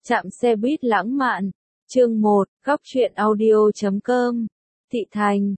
Trạm xe buýt lãng mạn. Chương 1, góc truyện audio.com. Thị Thành,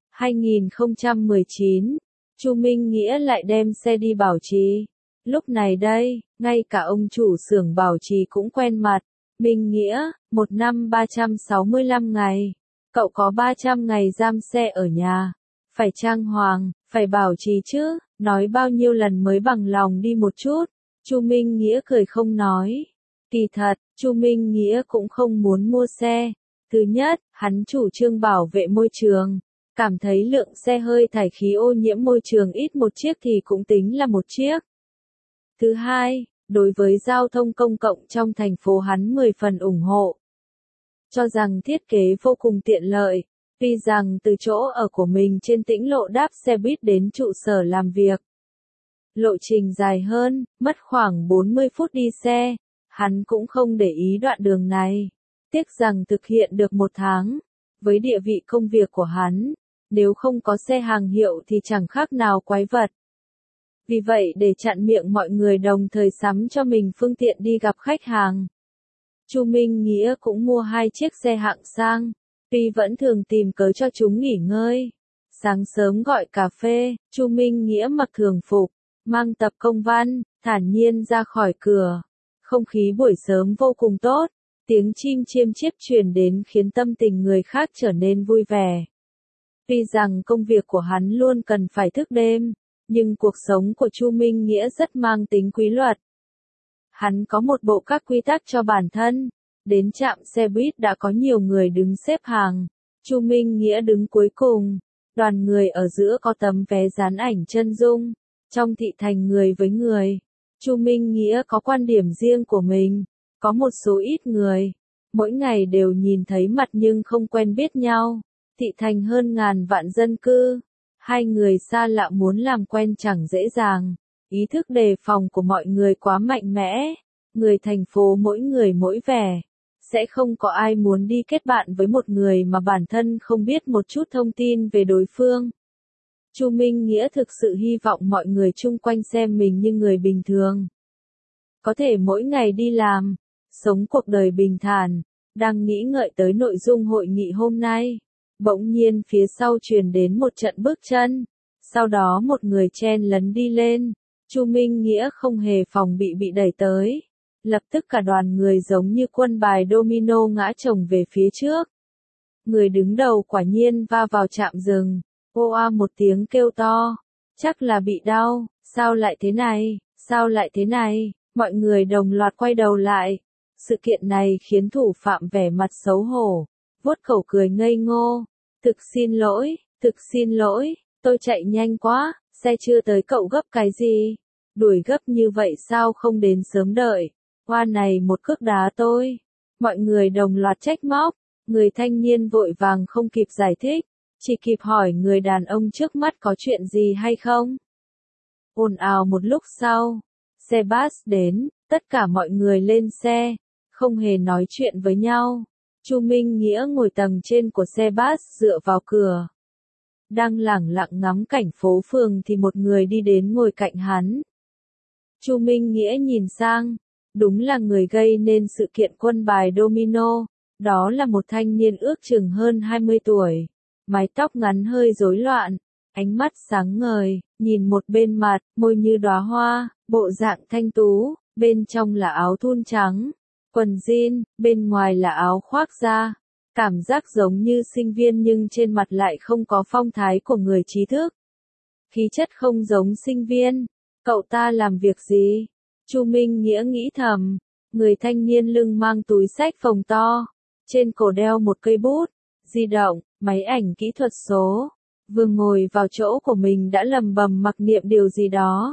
2019. Chu Minh Nghĩa lại đem xe đi bảo trì. Lúc này đây, ngay cả ông chủ xưởng bảo trì cũng quen mặt. Minh Nghĩa, 1 năm 365 ngày. Cậu có 300 ngày giam xe ở nhà. Phải trang hoàng, phải bảo trì chứ, nói bao nhiêu lần mới bằng lòng đi một chút. Chu Minh Nghĩa cười không nói. Kỳ thật, Chu Minh Nghĩa cũng không muốn mua xe. Thứ nhất, hắn chủ trương bảo vệ môi trường. Cảm thấy lượng xe hơi thải khí ô nhiễm môi trường ít một chiếc thì cũng tính là một chiếc. Thứ hai, đối với giao thông công cộng trong thành phố hắn 10 phần ủng hộ. Cho rằng thiết kế vô cùng tiện lợi. Tuy rằng từ chỗ ở của mình trên Tĩnh Lộ đáp xe buýt đến trụ sở làm việc. Lộ trình dài hơn, mất khoảng 40 phút đi xe. Hắn cũng không để ý đoạn đường này. Tiếc rằng thực hiện được 1 tháng. Với địa vị công việc của hắn, nếu không có xe hàng hiệu thì chẳng khác nào quái vật. Vì vậy để chặn miệng mọi người đồng thời sắm cho mình phương tiện đi gặp khách hàng, Chu Minh Nghĩa cũng mua 2 chiếc xe hạng sang. Tuy vẫn thường tìm cớ cho chúng nghỉ ngơi. Sáng sớm gọi cà phê, Chu Minh Nghĩa mặc thường phục, mang tập công văn, thản nhiên ra khỏi cửa. Không khí buổi sớm vô cùng tốt, tiếng chim chiêm chiếp truyền đến khiến tâm tình người khác trở nên vui vẻ. Tuy rằng công việc của hắn luôn cần phải thức đêm, nhưng cuộc sống của Chu Minh Nghĩa rất mang tính quy luật. Hắn có một bộ các quy tắc cho bản thân. Đến trạm xe buýt đã có nhiều người đứng xếp hàng. Chu Minh Nghĩa đứng cuối cùng. Đoàn người ở giữa có tấm vé dán ảnh chân dung. Trong thị thành người với người, Chu Minh Nghĩa có quan điểm riêng của mình. Có một số ít người, mỗi ngày đều nhìn thấy mặt nhưng không quen biết nhau. Thị thành hơn ngàn vạn dân cư. Hai người xa lạ muốn làm quen chẳng dễ dàng. Ý thức đề phòng của mọi người quá mạnh mẽ. Người thành phố mỗi người mỗi vẻ. Sẽ không có ai muốn đi kết bạn với một người mà bản thân không biết một chút thông tin về đối phương. Chu Minh Nghĩa thực sự hy vọng mọi người chung quanh xem mình như người bình thường. Có thể mỗi ngày đi làm, sống cuộc đời bình thản, đang nghĩ ngợi tới nội dung hội nghị hôm nay. Bỗng nhiên phía sau truyền đến một trận bước chân. Sau đó một người chen lấn đi lên. Chu Minh Nghĩa không hề phòng bị đẩy tới. Lập tức cả đoàn người giống như quân bài domino ngã chồng về phía trước. Người đứng đầu quả nhiên va vào trạm dừng. Oa một tiếng kêu to. Chắc là bị đau. Sao lại thế này? Sao lại thế này? Mọi người đồng loạt quay đầu lại. Sự kiện này khiến thủ phạm vẻ mặt xấu hổ. Vuốt khẩu cười ngây ngô. Thực xin lỗi, tôi chạy nhanh quá, xe chưa tới cậu gấp cái gì? Đuổi gấp như vậy sao không đến sớm đợi? Hoa này một cước đá tôi. Mọi người đồng loạt trách móc. Người thanh niên vội vàng không kịp giải thích, chỉ kịp hỏi người đàn ông trước mắt có chuyện gì hay không. Ồn ào một lúc sau, xe bus đến, tất cả mọi người lên xe, không hề nói chuyện với nhau. Chu Minh Nghĩa ngồi tầng trên của xe bus dựa vào cửa. Đang lẳng lặng ngắm cảnh phố phường thì một người đi đến ngồi cạnh hắn. Chu Minh Nghĩa nhìn sang, đúng là người gây nên sự kiện quân bài domino. Đó là một thanh niên ước chừng hơn 20 tuổi. Mái tóc ngắn hơi rối loạn, ánh mắt sáng ngời, nhìn một bên mặt, môi như đóa hoa, bộ dạng thanh tú, bên trong là áo thun trắng. Quần jean, bên ngoài là áo khoác da. Cảm giác giống như sinh viên nhưng trên mặt lại không có phong thái của người trí thức. Khí chất không giống sinh viên. Cậu ta làm việc gì? Chu Minh Nghĩa nghĩ thầm. Người thanh niên lưng mang túi xách phồng to. Trên cổ đeo một cây bút, di động, máy ảnh kỹ thuật số. Vừa ngồi vào chỗ của mình đã lầm bầm mặc niệm điều gì đó.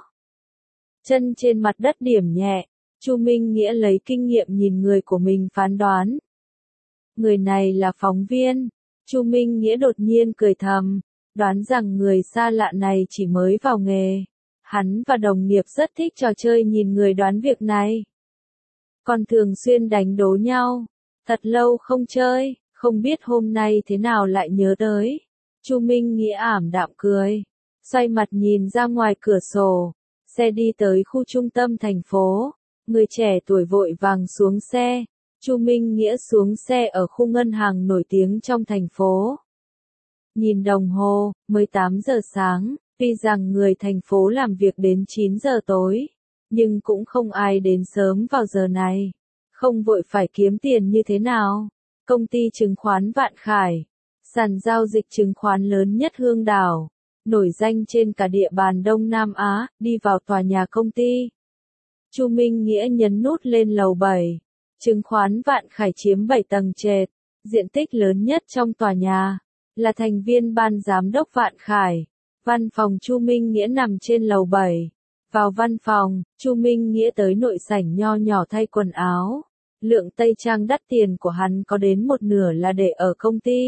Chân trên mặt đất điểm nhẹ. Chu Minh Nghĩa lấy kinh nghiệm nhìn người của mình phán đoán. Người này là phóng viên. Chu Minh Nghĩa đột nhiên cười thầm, đoán rằng người xa lạ này chỉ mới vào nghề. Hắn và đồng nghiệp rất thích trò chơi nhìn người đoán việc này. Còn thường xuyên đánh đố nhau. Thật lâu không chơi, không biết hôm nay thế nào lại nhớ tới. Chu Minh Nghĩa ảm đạm cười, xoay mặt nhìn ra ngoài cửa sổ. Xe đi tới khu trung tâm thành phố. Người trẻ tuổi vội vàng xuống xe. Chu Minh Nghĩa xuống xe ở khu ngân hàng nổi tiếng trong thành phố. Nhìn đồng hồ, mới 8 giờ sáng, tuy rằng người thành phố làm việc đến 9 giờ tối, nhưng cũng không ai đến sớm vào giờ này. Không vội phải kiếm tiền như thế nào. Công ty chứng khoán Vạn Khải, sàn giao dịch chứng khoán lớn nhất Hương Đảo, nổi danh trên cả địa bàn Đông Nam Á, đi vào tòa nhà công ty. Chu Minh Nghĩa nhấn nút lên lầu 7. Chứng khoán Vạn Khải chiếm 7 tầng trệt, diện tích lớn nhất trong tòa nhà, là thành viên ban giám đốc Vạn Khải. Văn phòng Chu Minh Nghĩa nằm trên lầu 7. Vào văn phòng, Chu Minh Nghĩa tới nội sảnh nho nhỏ thay quần áo. Lượng tây trang đắt tiền của hắn có đến một nửa là để ở công ty.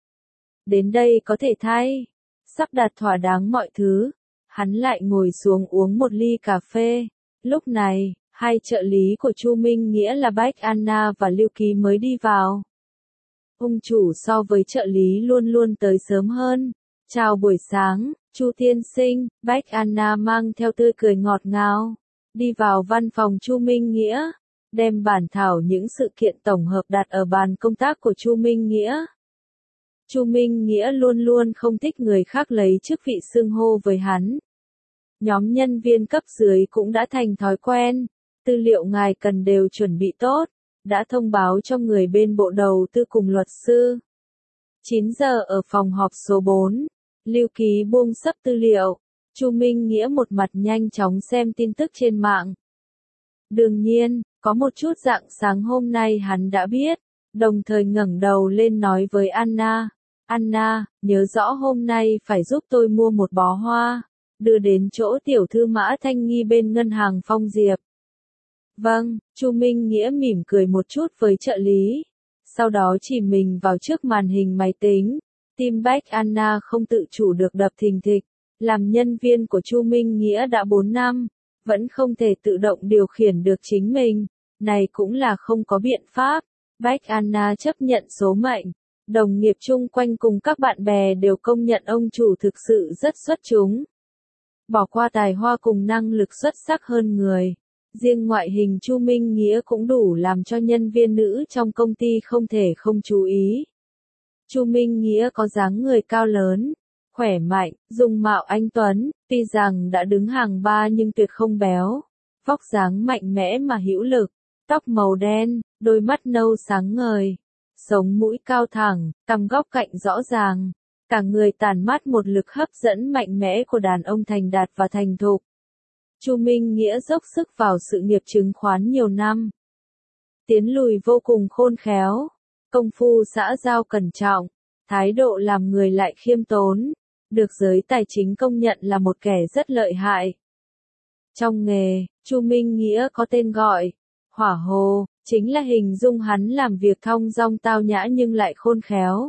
Đến đây có thể thay, sắp đặt thỏa đáng mọi thứ. Hắn lại ngồi xuống uống một ly cà phê. Lúc này, hai trợ lý của Chu Minh Nghĩa là Bách Anna và Lưu Ký mới đi vào. Ông chủ so với trợ lý luôn luôn tới sớm hơn. Chào buổi sáng, Chu tiên sinh, Bách Anna mang theo tươi cười ngọt ngào. Đi vào văn phòng Chu Minh Nghĩa, đem bản thảo những sự kiện tổng hợp đặt ở bàn công tác của Chu Minh Nghĩa. Chu Minh Nghĩa luôn luôn không thích người khác lấy chức vị xưng hô với hắn. Nhóm nhân viên cấp dưới cũng đã thành thói quen. Tư liệu ngài cần đều chuẩn bị tốt, đã thông báo cho người bên bộ đầu tư cùng luật sư. 9 giờ ở phòng họp số 4, Lưu Ký buông sấp tư liệu, Chu Minh Nghĩa một mặt nhanh chóng xem tin tức trên mạng. Đương nhiên, có một chút rạng sáng hôm nay hắn đã biết, đồng thời ngẩng đầu lên nói với Anna, Anna, nhớ rõ hôm nay phải giúp tôi mua một bó hoa, đưa đến chỗ tiểu thư Mã Thanh Nghi bên ngân hàng Phong Diệp. Vâng, Chu Minh Nghĩa mỉm cười một chút với trợ lý, sau đó chỉ mình vào trước màn hình máy tính. Tim Bách Anna không tự chủ được đập thình thịch, làm nhân viên của Chu Minh Nghĩa đã 4 năm, vẫn không thể tự động điều khiển được chính mình, này cũng là không có biện pháp. Bách Anna chấp nhận số mệnh, đồng nghiệp chung quanh cùng các bạn bè đều công nhận ông chủ thực sự rất xuất chúng. Bỏ qua tài hoa cùng năng lực xuất sắc hơn người. Riêng ngoại hình Chu Minh Nghĩa cũng đủ làm cho nhân viên nữ trong công ty không thể không chú ý. Chu Minh Nghĩa có dáng người cao lớn, khỏe mạnh, dung mạo anh tuấn, tuy rằng đã đứng hàng 3 nhưng tuyệt không béo. Vóc dáng mạnh mẽ mà hữu lực, tóc màu đen, đôi mắt nâu sáng ngời, sống mũi cao thẳng, cằm góc cạnh rõ ràng, cả người tản mát một lực hấp dẫn mạnh mẽ của đàn ông thành đạt và thành thục. Chu Minh Nghĩa dốc sức vào sự nghiệp chứng khoán nhiều năm. Tiến lùi vô cùng khôn khéo, công phu xã giao cẩn trọng, thái độ làm người lại khiêm tốn, được giới tài chính công nhận là một kẻ rất lợi hại. Trong nghề, Chu Minh Nghĩa có tên gọi, Hỏa Hồ, chính là hình dung hắn làm việc thong dong tao nhã nhưng lại khôn khéo.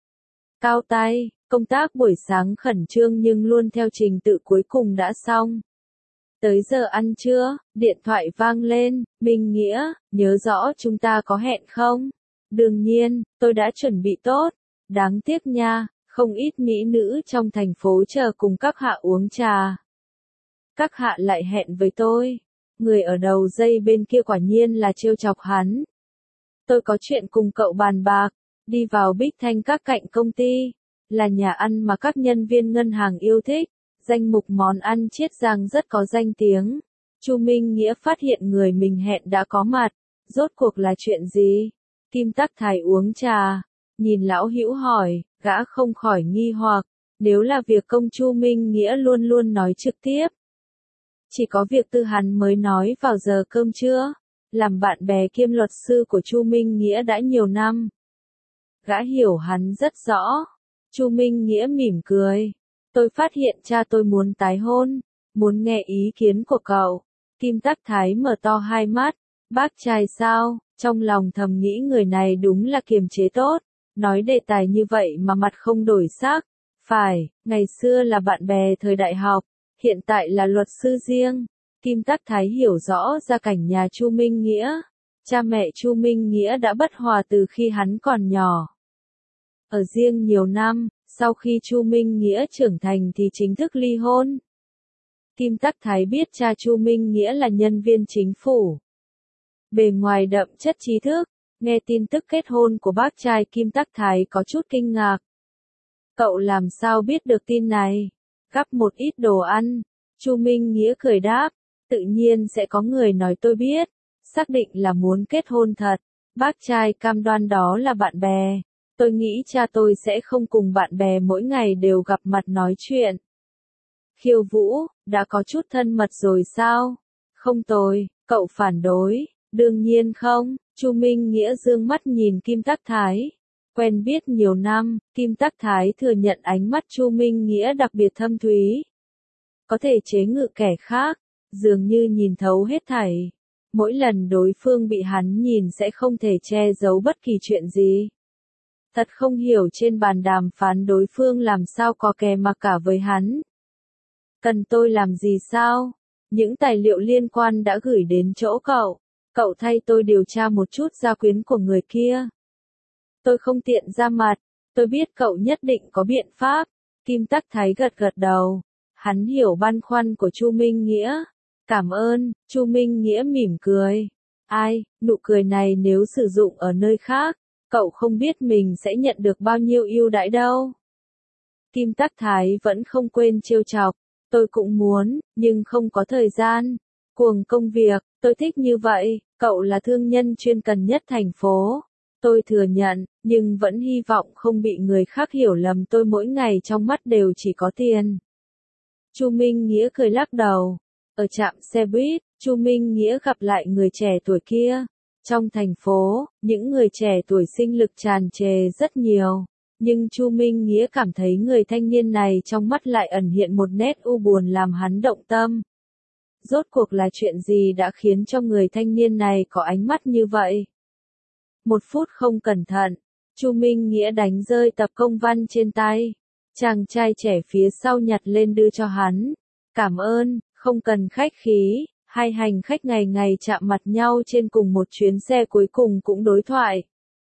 Cao tay, công tác buổi sáng khẩn trương nhưng luôn theo trình tự cuối cùng đã xong. Tới giờ ăn trưa, điện thoại vang lên, Minh Nghĩa, nhớ rõ chúng ta có hẹn không? Đương nhiên, tôi đã chuẩn bị tốt. Đáng tiếc nha, không ít mỹ nữ trong thành phố chờ cùng các hạ uống trà. Các hạ lại hẹn với tôi. Người ở đầu dây bên kia quả nhiên là trêu chọc hắn. Tôi có chuyện cùng cậu bàn bạc, đi vào Bích Thanh Các cạnh công ty, là nhà ăn mà các nhân viên ngân hàng yêu thích. Danh mục món ăn Chiết Giang rất có danh tiếng. Chu Minh Nghĩa phát hiện người mình hẹn đã có mặt. Rốt cuộc là chuyện gì? Kim Tắc Thái uống trà, nhìn lão hữu hỏi, gã không khỏi nghi hoặc. Nếu là việc công Chu Minh Nghĩa luôn luôn nói trực tiếp. Chỉ có việc tư hắn mới nói vào giờ cơm trưa. Làm bạn bè kiêm luật sư của Chu Minh Nghĩa đã nhiều năm. Gã hiểu hắn rất rõ. Chu Minh Nghĩa mỉm cười. Tôi phát hiện cha tôi muốn tái hôn, muốn nghe ý kiến của cậu. Kim Tắc Thái mở to hai mắt, bác trai sao, trong lòng thầm nghĩ người này đúng là kiềm chế tốt, nói đề tài như vậy mà mặt không đổi sắc. Phải, ngày xưa là bạn bè thời đại học, hiện tại là luật sư riêng. Kim Tắc Thái hiểu rõ gia cảnh nhà Chu Minh Nghĩa. Cha mẹ Chu Minh Nghĩa đã bất hòa từ khi hắn còn nhỏ. Ở riêng nhiều năm. Sau khi Chu Minh Nghĩa trưởng thành thì chính thức ly hôn. Kim Tắc Thái biết cha Chu Minh Nghĩa là nhân viên chính phủ. Bề ngoài đậm chất trí thức, Nghe tin tức kết hôn của bác trai Kim Tắc Thái có chút kinh ngạc. Cậu làm sao biết được tin này? Gắp một ít đồ ăn. Chu Minh Nghĩa cười đáp. Tự nhiên sẽ có người nói tôi biết. Xác định là muốn kết hôn thật. Bác trai cam đoan đó là bạn bè. Tôi nghĩ cha tôi sẽ không cùng bạn bè mỗi ngày đều gặp mặt nói chuyện. Khiêu Vũ, đã có chút thân mật rồi sao? Không tồi, cậu phản đối. Đương nhiên không, Chu Minh Nghĩa dương mắt nhìn Kim Tắc Thái. Quen biết nhiều năm, Kim Tắc Thái thừa nhận ánh mắt Chu Minh Nghĩa đặc biệt thâm thúy. Có thể chế ngự kẻ khác, dường như nhìn thấu hết thảy. Mỗi lần đối phương bị hắn nhìn sẽ không thể che giấu bất kỳ chuyện gì. Thật không hiểu trên bàn đàm phán đối phương làm sao có kè mà cả với hắn. Cần tôi làm gì sao? Những tài liệu liên quan đã gửi đến chỗ cậu. Cậu thay tôi điều tra một chút gia quyến của người kia. Tôi không tiện ra mặt. Tôi biết cậu nhất định có biện pháp. Kim Tắc Thái gật gật đầu. Hắn hiểu băn khoăn của Chu Minh Nghĩa. Cảm ơn, Chu Minh Nghĩa mỉm cười. Ai, nụ cười này nếu sử dụng ở nơi khác, cậu không biết mình sẽ nhận được bao nhiêu ưu đãi đâu. Kim Tắc Thái vẫn không quên trêu chọc. Tôi cũng muốn, nhưng không có thời gian. Cuồng công việc, tôi thích như vậy, cậu là thương nhân chuyên cần nhất thành phố. Tôi thừa nhận, nhưng vẫn hy vọng không bị người khác hiểu lầm tôi mỗi ngày trong mắt đều chỉ có tiền. Chu Minh Nghĩa cười lắc đầu. Ở trạm xe buýt, Chu Minh Nghĩa gặp lại người trẻ tuổi kia. Trong thành phố, những người trẻ tuổi sinh lực tràn trề rất nhiều. Nhưng Chu Minh Nghĩa cảm thấy người thanh niên này trong mắt lại ẩn hiện một nét u buồn làm hắn động tâm. Rốt cuộc là chuyện gì đã khiến cho người thanh niên này có ánh mắt như vậy? Một phút không cẩn thận, Chu Minh Nghĩa đánh rơi tập công văn trên tay. Chàng trai trẻ phía sau nhặt lên đưa cho hắn. Cảm ơn, không cần khách khí. Hai hành khách ngày ngày chạm mặt nhau trên cùng một chuyến xe cuối cùng cũng đối thoại.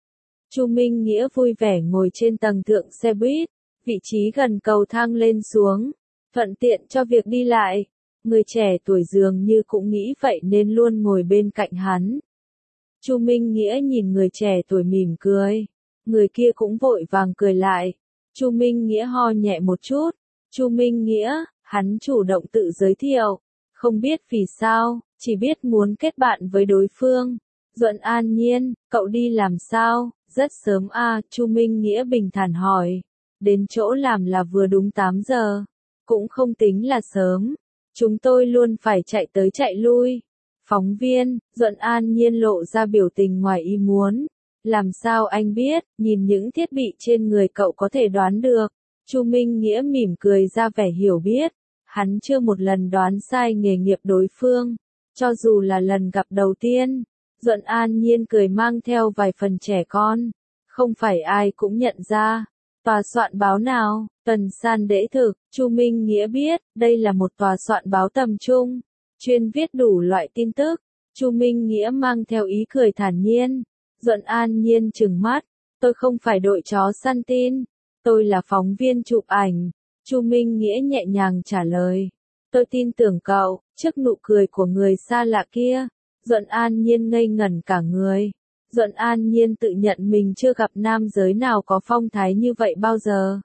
Chu Minh Nghĩa vui vẻ ngồi trên tầng thượng xe buýt, vị trí gần cầu thang lên xuống, thuận tiện cho việc đi lại. Người trẻ tuổi dường như cũng nghĩ vậy nên luôn ngồi bên cạnh hắn. Chu Minh Nghĩa nhìn người trẻ tuổi mỉm cười, người kia cũng vội vàng cười lại. Chu Minh Nghĩa ho nhẹ một chút. Chu Minh Nghĩa, hắn chủ động tự giới thiệu, không biết vì sao, chỉ biết muốn kết bạn với đối phương. Duận An Nhiên, cậu đi làm sao? Rất sớm à, Chu Minh Nghĩa bình thản hỏi. Đến chỗ làm là vừa đúng 8 giờ. Cũng không tính là sớm. Chúng tôi luôn phải chạy tới chạy lui. Phóng viên, Duận An Nhiên lộ ra biểu tình ngoài ý muốn. Làm sao anh biết, nhìn những thiết bị trên người cậu có thể đoán được. Chu Minh Nghĩa mỉm cười ra vẻ hiểu biết. Hắn chưa một lần đoán sai nghề nghiệp đối phương. Cho dù là lần gặp đầu tiên. Duận An Nhiên cười mang theo vài phần trẻ con. Không phải ai cũng nhận ra. Tòa soạn báo nào? Tuần San Đễ Thực. Chu Minh Nghĩa biết, đây là một tòa soạn báo tầm trung, chuyên viết đủ loại tin tức. Chu Minh Nghĩa mang theo ý cười thản nhiên. Duận An Nhiên trừng mắt. Tôi không phải đội chó săn tin. Tôi là phóng viên chụp ảnh. Chu Minh Nghĩa nhẹ nhàng trả lời. Tôi tin tưởng cậu. Trước nụ cười của người xa lạ kia, Duận An Nhiên ngây ngẩn cả người. Duận An Nhiên tự nhận mình chưa gặp nam giới nào có phong thái như vậy bao giờ.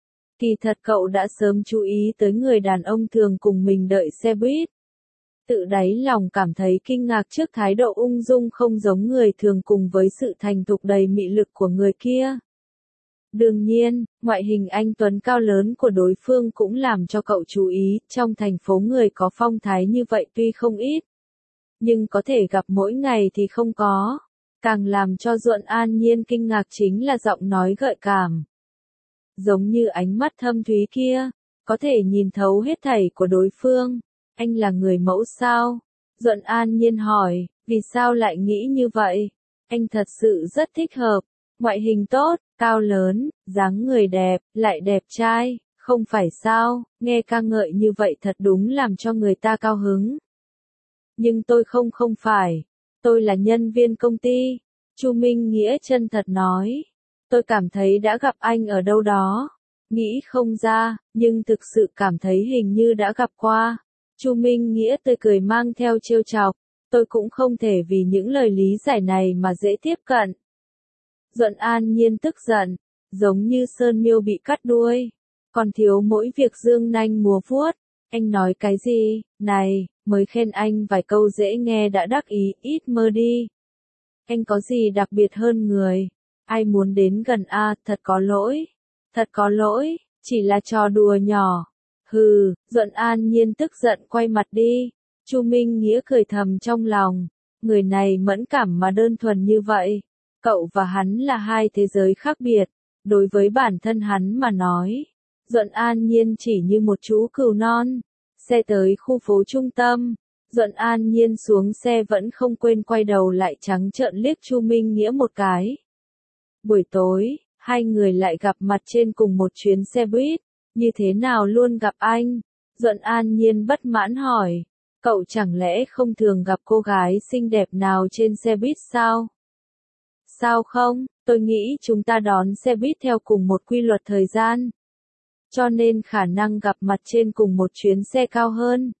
Kỳ thật cậu đã sớm chú ý tới người đàn ông thường cùng mình đợi xe buýt. Tự đáy lòng cảm thấy kinh ngạc trước thái độ ung dung không giống người thường cùng với sự thành thục đầy mị lực của người kia. Đương nhiên, ngoại hình anh tuấn cao lớn của đối phương cũng làm cho cậu chú ý, trong thành phố người có phong thái như vậy tuy không ít, nhưng có thể gặp mỗi ngày thì không có. Càng làm cho Duận An Nhiên kinh ngạc chính là giọng nói gợi cảm. Giống như ánh mắt thâm thúy kia, có thể nhìn thấu hết thảy của đối phương. Anh là người mẫu sao? Duận An Nhiên hỏi, vì sao lại nghĩ như vậy? Anh thật sự rất thích hợp. Ngoại hình tốt, cao lớn, dáng người đẹp, lại đẹp trai, không phải sao? Nghe ca ngợi như vậy thật đúng làm cho người ta cao hứng. Nhưng tôi không phải. Tôi là nhân viên công ty. Chu Minh Nghĩa chân thật nói. Tôi cảm thấy đã gặp anh ở đâu đó. Nghĩ không ra, nhưng thực sự cảm thấy hình như đã gặp qua. Chu Minh Nghĩa tươi cười mang theo trêu chọc. tôi cũng không thể vì những lời lý giải này mà dễ tiếp cận. Duẫn An Nhiên tức giận, giống như sơn miêu bị cắt đuôi, còn thiếu mỗi việc dương nanh múa vuốt. Anh nói cái gì, này, mới khen anh vài câu dễ nghe đã đắc ý, ít mơ đi. Anh có gì đặc biệt hơn người, ai muốn đến gần a, thật có lỗi, chỉ là trò đùa nhỏ. Hừ, Duẫn An Nhiên tức giận quay mặt đi. Chu Minh Nghĩa cười thầm trong lòng, người này mẫn cảm mà đơn thuần như vậy. Cậu và hắn là hai thế giới khác biệt, đối với bản thân hắn mà nói. Duẫn An Nhiên chỉ như một chú cừu non. Xe tới khu phố trung tâm, Duẫn An Nhiên xuống xe vẫn không quên quay đầu lại trắng trợn liếc Chu Minh Nghĩa một cái. Buổi tối, hai người lại gặp mặt trên cùng một chuyến xe buýt, như thế nào luôn gặp anh? Duẫn An Nhiên bất mãn hỏi, cậu chẳng lẽ không thường gặp cô gái xinh đẹp nào trên xe buýt sao? Sao không, tôi nghĩ chúng ta đón xe buýt theo cùng một quy luật thời gian. Cho nên khả năng gặp mặt trên cùng một chuyến xe cao hơn.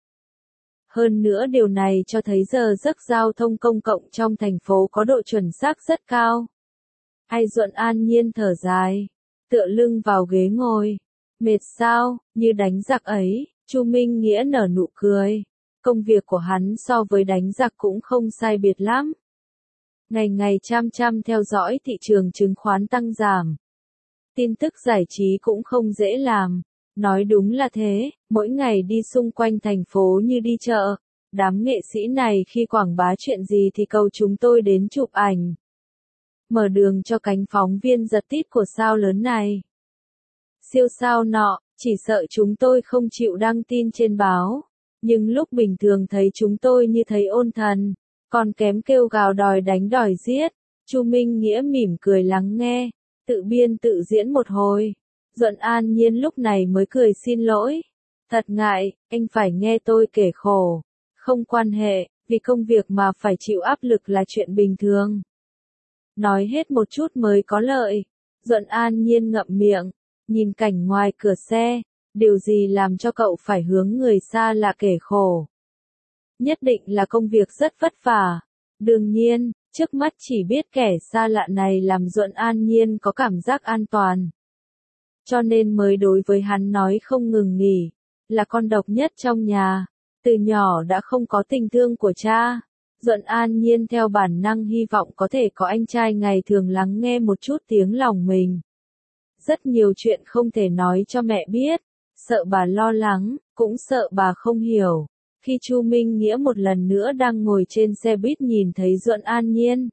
Hơn nữa điều này cho thấy giờ giấc giao thông công cộng trong thành phố có độ chuẩn xác rất cao. Ai Duẫn An Nhiên thở dài, tựa lưng vào ghế ngồi. Mệt sao, như đánh giặc ấy, Chu Minh Nghĩa nở nụ cười. Công việc của hắn so với đánh giặc cũng không sai biệt lắm. Ngày ngày chăm theo dõi thị trường chứng khoán tăng giảm. Tin tức giải trí cũng không dễ làm. Nói đúng là thế, mỗi ngày đi xung quanh thành phố như đi chợ. Đám nghệ sĩ này khi quảng bá chuyện gì thì cầu chúng tôi đến chụp ảnh. Mở đường cho cánh phóng viên giật tít của sao lớn này. Siêu sao nọ, chỉ sợ chúng tôi không chịu đăng tin trên báo. Nhưng lúc bình thường thấy chúng tôi như thấy ôn thần, còn kém kêu gào đòi đánh đòi giết. Chu Minh Nghĩa mỉm cười lắng nghe, tự biên tự diễn một hồi. Duẫn An Nhiên lúc này mới cười xin lỗi. Thật ngại, anh phải nghe tôi kể khổ. Không quan hệ, vì công việc mà phải chịu áp lực là chuyện bình thường. Nói hết một chút mới có lợi. Duẫn An Nhiên ngậm miệng, nhìn cảnh ngoài cửa xe. Điều gì làm cho cậu phải hướng người xa lạ kể khổ? Nhất định là công việc rất vất vả. Đương nhiên, trước mắt chỉ biết kẻ xa lạ này làm Duẫn An Nhiên có cảm giác an toàn. Cho nên mới đối với hắn nói không ngừng nghỉ, là con độc nhất trong nhà. Từ nhỏ đã không có tình thương của cha. Duẫn An Nhiên theo bản năng hy vọng có thể có anh trai ngày thường lắng nghe một chút tiếng lòng mình. Rất nhiều chuyện không thể nói cho mẹ biết. Sợ bà lo lắng, cũng sợ bà không hiểu. Khi Chu Minh Nghĩa một lần nữa đang ngồi trên xe buýt nhìn thấy Duẫn An Nhiên.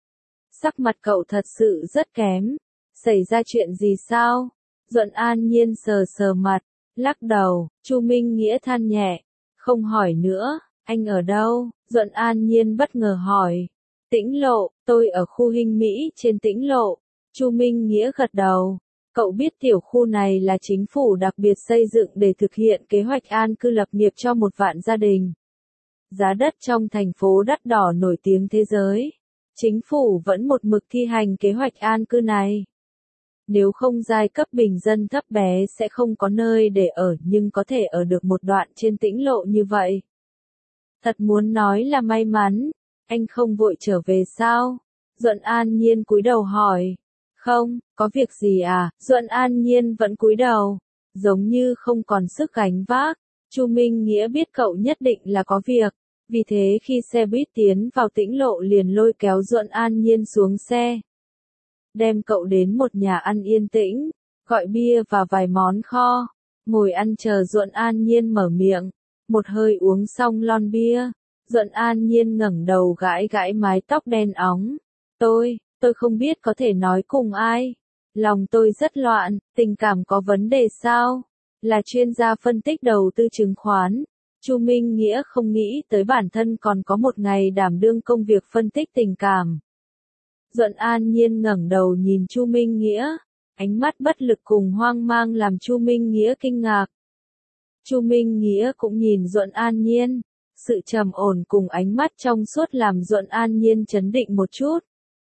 Sắc mặt cậu thật sự rất kém. Xảy ra chuyện gì sao? Duẫn An Nhiên sờ sờ mặt, lắc đầu. Chu Minh Nghĩa than nhẹ, không hỏi nữa. Anh ở đâu? Duẫn An Nhiên bất ngờ hỏi. Tĩnh Lộ, tôi ở khu Hinh Mỹ trên Tĩnh Lộ. Chu Minh Nghĩa gật đầu. Cậu biết tiểu khu này là chính phủ đặc biệt xây dựng để thực hiện kế hoạch an cư lập nghiệp cho 1 vạn gia đình. Giá đất trong thành phố đắt đỏ nổi tiếng thế giới. Chính phủ vẫn một mực thi hành kế hoạch an cư này. Nếu không giai cấp bình dân thấp bé sẽ không có nơi để ở nhưng có thể ở được một đoạn trên Tĩnh Lộ như vậy. Thật muốn nói là may mắn. Anh không vội trở về sao? Duẫn An Nhiên cúi đầu hỏi. Không, có việc gì à? Duẫn An Nhiên vẫn cúi đầu, giống như không còn sức gánh vác. Chu Minh Nghĩa biết cậu nhất định là có việc, vì thế khi xe buýt tiến vào Tĩnh Lộ liền lôi kéo Duẫn An Nhiên xuống xe. Đem cậu đến một nhà ăn yên tĩnh, gọi bia và vài món kho, ngồi ăn chờ Duẫn An Nhiên mở miệng. Một hơi uống xong lon bia, Duẫn An Nhiên ngẩng đầu gãi gãi mái tóc đen óng. Tôi không biết có thể nói cùng ai. Lòng tôi rất loạn, tình cảm có vấn đề sao? Là chuyên gia phân tích đầu tư chứng khoán. Chu Minh Nghĩa không nghĩ tới bản thân còn có một ngày đảm đương công việc phân tích tình cảm. Duẫn An Nhiên ngẩng đầu nhìn Chu Minh Nghĩa, ánh mắt bất lực cùng hoang mang làm Chu Minh Nghĩa kinh ngạc. Chu Minh Nghĩa cũng nhìn Duẫn An Nhiên, sự trầm ổn cùng ánh mắt trong suốt làm Duẫn An Nhiên chấn định một chút.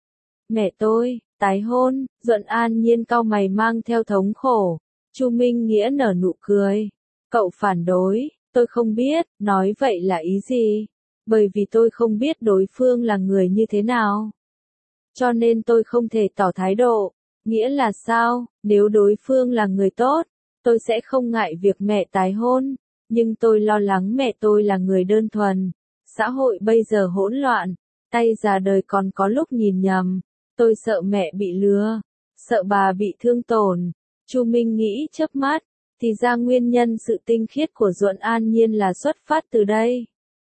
Mẹ tôi, tái hôn, Duẫn An Nhiên cau mày mang theo thống khổ. Chu Minh Nghĩa nở nụ cười. Cậu phản đối, tôi không biết, nói vậy là ý gì? Bởi vì tôi không biết đối phương là người như thế nào. Cho nên tôi không thể tỏ thái độ. Nghĩa là sao? Nếu đối phương là người tốt, tôi sẽ không ngại việc mẹ tái hôn. Nhưng tôi lo lắng mẹ tôi là người đơn thuần. Xã hội bây giờ hỗn loạn, tay già đời còn có lúc nhìn nhầm. Tôi sợ mẹ bị lừa, sợ bà bị thương tổn. Chu Minh nghĩ chớp mắt, thì ra nguyên nhân sự tinh khiết của Duẫn An Nhiên là xuất phát từ đây.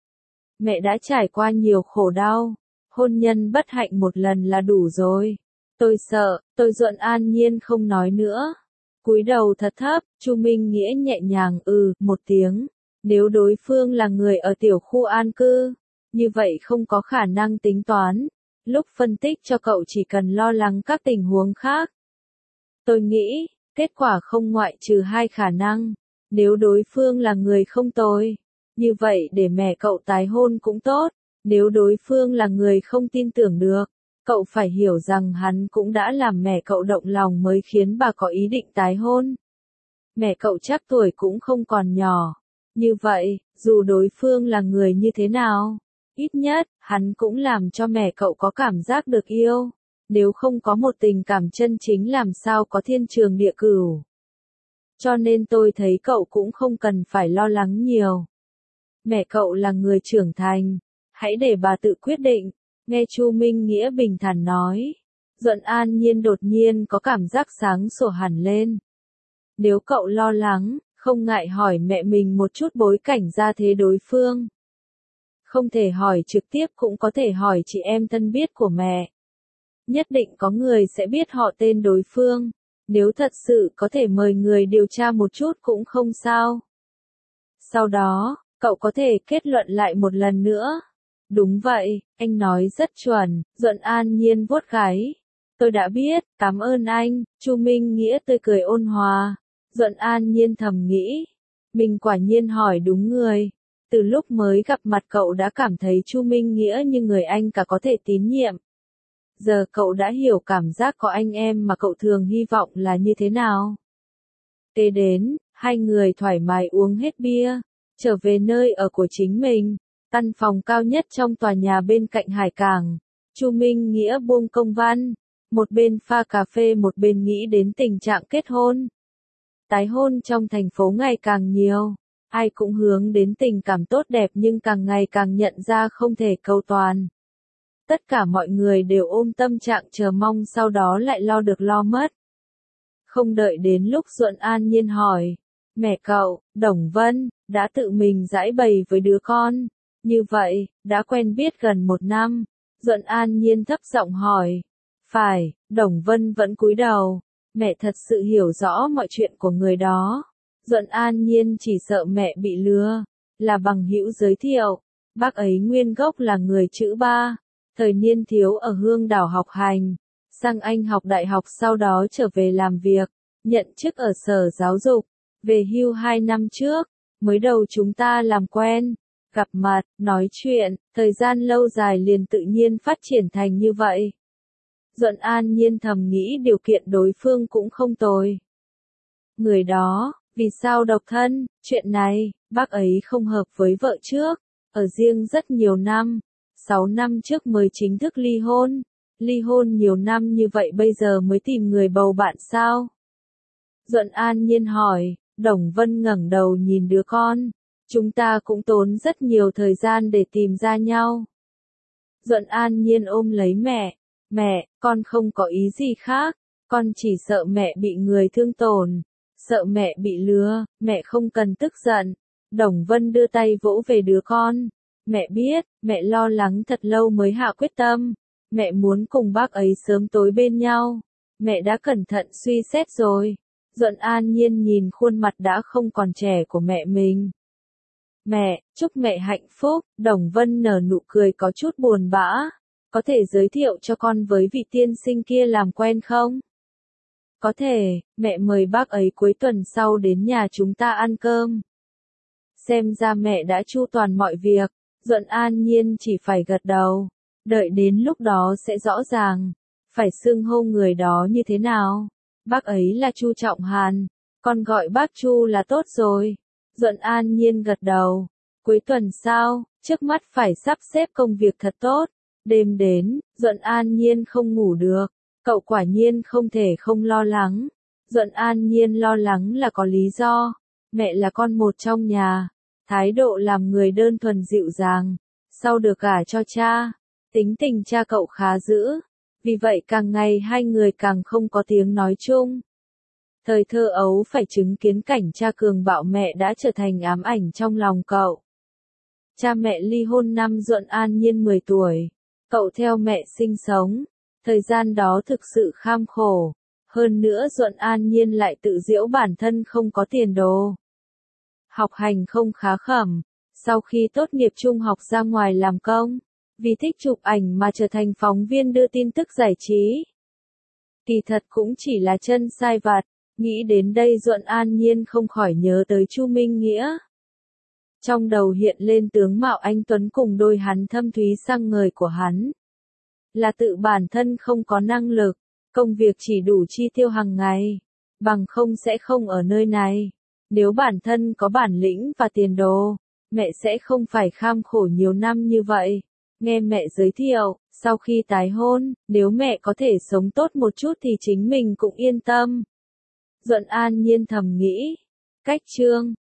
Mẹ đã trải qua nhiều khổ đau, hôn nhân bất hạnh một lần là đủ rồi. Tôi sợ, Duẫn An Nhiên không nói nữa. Cúi đầu thật thấp, Chu Minh Nghĩa nhẹ nhàng một tiếng. Nếu đối phương là người ở tiểu khu an cư, như vậy không có khả năng tính toán. Lúc phân tích cho cậu chỉ cần lo lắng các tình huống khác. Tôi nghĩ, kết quả không ngoại trừ hai khả năng. Nếu đối phương là người không tồi, như vậy để mẹ cậu tái hôn cũng tốt. Nếu đối phương là người không tin tưởng được, cậu phải hiểu rằng hắn cũng đã làm mẹ cậu động lòng mới khiến bà có ý định tái hôn. Mẹ cậu chắc tuổi cũng không còn nhỏ. Như vậy, dù đối phương là người như thế nào, ít nhất, hắn cũng làm cho mẹ cậu có cảm giác được yêu. Nếu không có một tình cảm chân chính làm sao có thiên trường địa cửu. Cho nên tôi thấy cậu cũng không cần phải lo lắng nhiều. Mẹ cậu là người trưởng thành, hãy để bà tự quyết định. Nghe Chu Minh Nghĩa bình thản nói. Duẫn An Nhiên đột nhiên có cảm giác sáng sủa hẳn lên. Nếu cậu lo lắng, không ngại hỏi mẹ mình một chút bối cảnh gia thế đối phương. Không thể hỏi trực tiếp cũng có thể hỏi chị em thân biết của mẹ. Nhất định có người sẽ biết họ tên đối phương. Nếu thật sự có thể mời người điều tra một chút cũng không sao. Sau đó, cậu có thể kết luận lại một lần nữa. Đúng vậy, anh nói rất chuẩn. Duẫn An Nhiên vuốt gáy. Tôi đã biết, cảm ơn anh. Chu Minh Nghĩa tươi cười ôn hòa. Duẫn An Nhiên thầm nghĩ. Mình quả nhiên hỏi đúng người. Từ lúc mới gặp mặt cậu đã cảm thấy Chu Minh Nghĩa như người anh cả có thể tín nhiệm. Giờ cậu đã hiểu cảm giác có anh em mà cậu thường hy vọng là như thế nào. Kế đến, hai người thoải mái uống hết bia, trở về nơi ở của chính mình, căn phòng cao nhất trong tòa nhà bên cạnh hải cảng. Chu Minh Nghĩa buông công văn, một bên pha cà phê một bên nghĩ đến tình trạng kết hôn. Tái hôn trong thành phố ngày càng nhiều, ai cũng hướng đến tình cảm tốt đẹp nhưng càng ngày càng nhận ra không thể cầu toàn. Tất cả mọi người đều ôm tâm trạng chờ mong sau đó lại lo được lo mất. Không đợi đến lúc Duẫn An Nhiên hỏi, mẹ cậu, Đồng Vân, đã tự mình giãi bày với đứa con. Như vậy, đã quen biết gần 1 năm. Duẫn An Nhiên thấp giọng hỏi. Phải, Đồng Vân vẫn cúi đầu. Mẹ thật sự hiểu rõ mọi chuyện của người đó. Duẫn An Nhiên chỉ sợ mẹ bị lừa. Là bằng hữu giới thiệu. Bác ấy nguyên gốc là người chữ Ba. Thời niên thiếu ở Hương Đảo học hành. Sang Anh học đại học sau đó trở về làm việc. Nhận chức ở Sở Giáo dục. Về hưu 2 năm trước. Mới đầu chúng ta làm quen. Gặp mặt, nói chuyện, thời gian lâu dài liền tự nhiên phát triển thành như vậy. Duẫn An Nhiên thầm nghĩ điều kiện đối phương cũng không tồi. Người đó, vì sao độc thân, chuyện này, bác ấy không hợp với vợ trước, ở riêng rất nhiều năm, 6 năm trước mới chính thức ly hôn. Ly hôn nhiều năm như vậy bây giờ mới tìm người bầu bạn sao? Duẫn An Nhiên hỏi, Đồng Vân ngẩng đầu nhìn đứa con. Chúng ta cũng tốn rất nhiều thời gian để tìm ra nhau. Duẫn An Nhiên ôm lấy mẹ. Mẹ, con không có ý gì khác. Con chỉ sợ mẹ bị người thương tổn. Sợ mẹ bị lừa, mẹ không cần tức giận. Đồng Vân đưa tay vỗ về đứa con. Mẹ biết, mẹ lo lắng thật lâu mới hạ quyết tâm. Mẹ muốn cùng bác ấy sớm tối bên nhau. Mẹ đã cẩn thận suy xét rồi. Duẫn An Nhiên nhìn khuôn mặt đã không còn trẻ của mẹ mình. Mẹ, chúc mẹ hạnh phúc. Đồng Vân nở nụ cười có chút buồn bã. Có thể giới thiệu cho con với vị tiên sinh kia làm quen không? Có thể, mẹ mời bác ấy cuối tuần sau đến nhà chúng ta ăn cơm. Xem ra mẹ đã chu toàn mọi việc. Duẫn An Nhiên chỉ phải gật đầu. Đợi đến lúc đó sẽ rõ ràng. Phải xưng hô người đó như thế nào? Bác ấy là Chu Trọng Hàn. Con gọi bác Chu là tốt rồi. Duẫn An Nhiên gật đầu. Cuối tuần sau, trước mắt phải sắp xếp công việc thật tốt. Đêm đến, Duận An Nhiên không ngủ được. Cậu quả nhiên không thể không lo lắng. Duận An Nhiên lo lắng là có lý do. Mẹ là con một trong nhà. Thái độ làm người đơn thuần dịu dàng. Sau được gả cho cha, tính tình cha cậu khá dữ. Vì vậy càng ngày hai người càng không có tiếng nói chung. Thời thơ ấu phải chứng kiến cảnh cha cường bạo mẹ đã trở thành ám ảnh trong lòng cậu. Cha mẹ ly hôn năm Duận An Nhiên 10 tuổi. Cậu theo mẹ sinh sống. Thời gian đó thực sự kham khổ. Hơn nữa Duận An Nhiên lại tự giễu bản thân không có tiền đồ. Học hành không khá khẩm. Sau khi tốt nghiệp trung học ra ngoài làm công. Vì thích chụp ảnh mà trở thành phóng viên đưa tin tức giải trí. Kỳ thật cũng chỉ là chân sai vặt. Nghĩ đến đây Duận An Nhiên không khỏi nhớ tới Chu Minh Nghĩa. Trong đầu hiện lên tướng mạo anh tuấn cùng đôi hắn thâm thúy sang ngời của hắn. Là tự bản thân không có năng lực, công việc chỉ đủ chi tiêu hàng ngày, bằng không sẽ không ở nơi này. Nếu bản thân có bản lĩnh và tiền đồ, mẹ sẽ không phải kham khổ nhiều năm như vậy. Nghe mẹ giới thiệu, sau khi tái hôn, nếu mẹ có thể sống tốt một chút thì chính mình cũng yên tâm. Duận An Nhiên thầm nghĩ. Cách chương